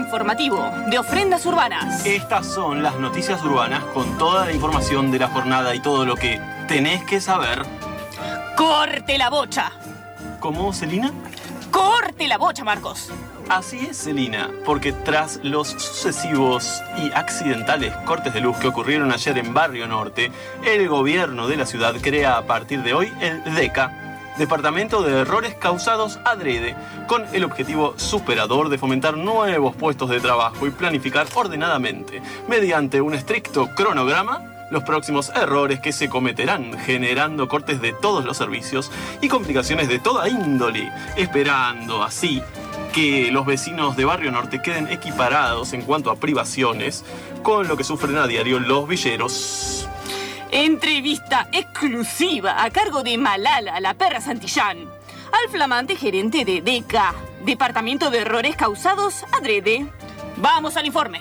informativo de Ofrendas Urbanas. Estas son las noticias urbanas con toda la información de la jornada y todo lo que tenés que saber. ¡Corte la bocha! ¿Cómo, Celina? ¡Corte la bocha, Marcos! Así es, Celina, porque tras los sucesivos y accidentales cortes de luz que ocurrieron ayer en Barrio Norte, el gobierno de la ciudad crea a partir de hoy el DECA, Departamento de Errores Causados Adrede, con el objetivo superador de fomentar nuevos puestos de trabajo y planificar ordenadamente, mediante un estricto cronograma, los próximos errores que se cometerán, generando cortes de todos los servicios y complicaciones de toda índole, esperando así que los vecinos de Barrio Norte queden equiparados en cuanto a privaciones con lo que sufren a diario los villeros. Entrevista exclusiva a cargo de Malala, la perra Santillán, al flamante gerente de DECA, Departamento de Errores Causados Adrede. Vamos al informe.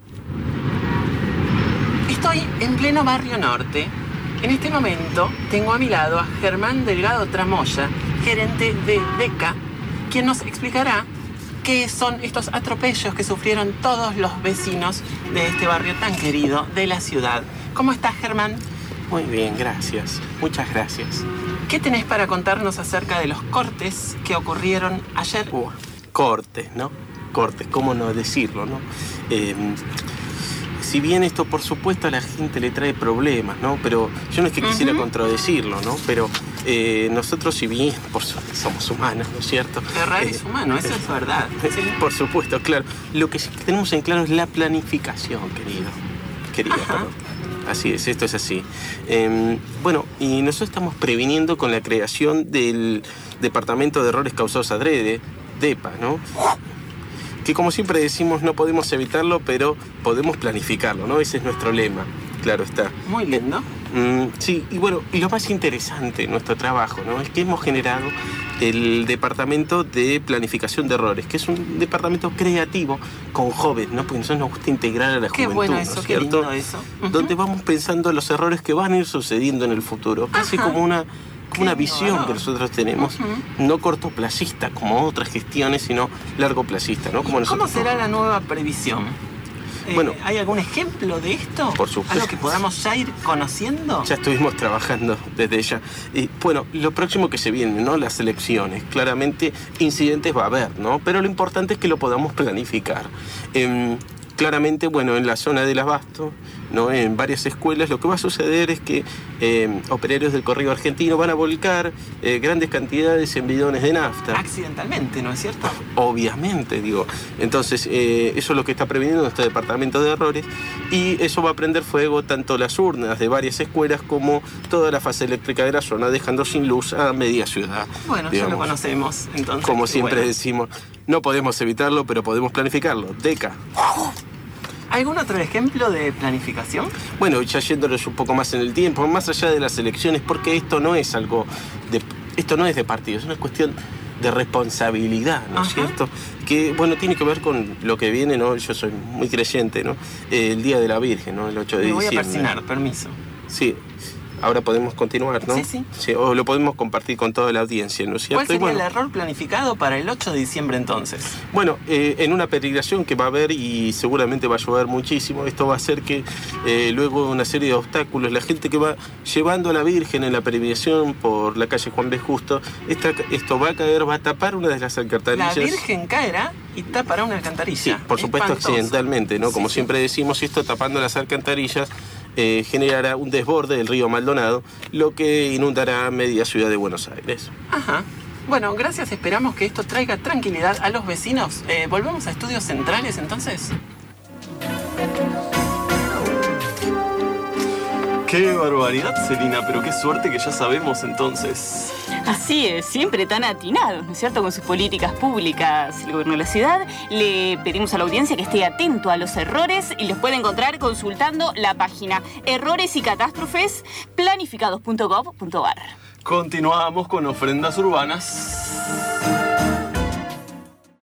Estoy en pleno Barrio Norte. En este momento tengo a mi lado a Germán Delgado Tramoya, gerente de DECA, quien nos explicará qué son estos atropellos que sufrieron todos los vecinos de este barrio tan querido de la ciudad. ¿Cómo estás, Germán? Muy bien, gracias. Muchas gracias. ¿Qué tenés para contarnos acerca de los cortes que ocurrieron ayer? Cortes, ¿no? Cortes, ¿cómo no decirlo, no? Si bien esto, por supuesto, a la gente le trae problemas, ¿no? Pero yo no es que quisiera contradecirlo, ¿no? Pero nosotros, si bien, somos humanos, ¿no es cierto? Errar es humano, eso es verdad. Sí, por supuesto, claro. Lo que tenemos en claro es la planificación, querida, perdón. Así es, esto es así. Bueno, y nosotros estamos previniendo con la creación del Departamento de Errores Causados Adrede, DEPA, ¿no? Que como siempre decimos, no podemos evitarlo, pero podemos planificarlo, ¿no? Ese es nuestro lema, claro está. Muy lindo. Sí, y bueno, y lo más interesante de nuestro trabajo, ¿no? Es que hemos generado el Departamento de Planificación de Errores, que es un departamento creativo con jóvenes, ¿no? Porque a nosotros nos gusta integrar a la juventud, qué bueno eso, ¿no es qué cierto? lindo eso. Donde vamos pensando los errores que van a ir sucediendo en el futuro, casi como una visión que nosotros tenemos, no cortoplacista como otras gestiones, sino largoplacista, ¿no? Como ¿Cómo será la nueva previsión? Bueno, ¿hay algún ejemplo de esto? Por supuesto. ¿Algo que podamos ya ir conociendo? Ya estuvimos trabajando desde ya. Y bueno, lo próximo que se viene, ¿no? Las elecciones. Claramente incidentes va a haber, ¿no? Pero lo importante es que lo podamos planificar. Claramente, bueno, en la zona del Abasto, ¿no? En varias escuelas, lo que va a suceder es que operarios del correo argentino van a volcar grandes cantidades en bidones de nafta. Accidentalmente, ¿no es cierto? Obviamente, digo. Entonces, eso es lo que está previniendo nuestro departamento de errores, y eso va a prender fuego tanto las urnas de varias escuelas como toda la fase eléctrica de la zona, dejando sin luz a media ciudad. Bueno, digamos, ya lo conocemos, entonces. Como siempre decimos, no podemos evitarlo, pero podemos planificarlo. DECA. ¿Algún otro ejemplo de planificación? Bueno, ya yéndonos un poco más en el tiempo, más allá de las elecciones, porque esto no es de partidos, es una cuestión de responsabilidad, ¿no es cierto? Que, bueno, tiene que ver con lo que viene, ¿no? Yo soy muy creyente, ¿no? El Día de la Virgen, ¿no? El 8 de diciembre. Me voy a persignar, permiso. Sí. Ahora podemos continuar, ¿no? Sí. O lo podemos compartir con toda la audiencia, ¿no es cierto? ¿Cuál sería el error planificado para el 8 de diciembre entonces? Bueno, en una peregrinación que va a haber y seguramente va a llover muchísimo, esto va a hacer que luego una serie de obstáculos, la gente que va llevando a la Virgen en la peregrinación por la calle Juan B. Justo, esto va a caer, va a tapar una de las alcantarillas. La Virgen caerá y tapará una alcantarilla. Sí, por supuesto, accidentalmente, ¿no? Como siempre decimos, esto tapando las alcantarillas generará un desborde del río Maldonado, lo que inundará media ciudad de Buenos Aires. Ajá. Bueno, gracias. Esperamos que esto traiga tranquilidad a los vecinos. ¿Volvemos a estudios centrales entonces? ¡Qué barbaridad, Celina! Pero qué suerte que ya sabemos entonces. Así es, siempre tan atinados, ¿no es cierto?, con sus políticas públicas. El gobierno de la ciudad, le pedimos a la audiencia que esté atento a los errores y los puede encontrar consultando la página errores y catástrofes planificados.gov.ar. Continuamos con Ofrendas Urbanas.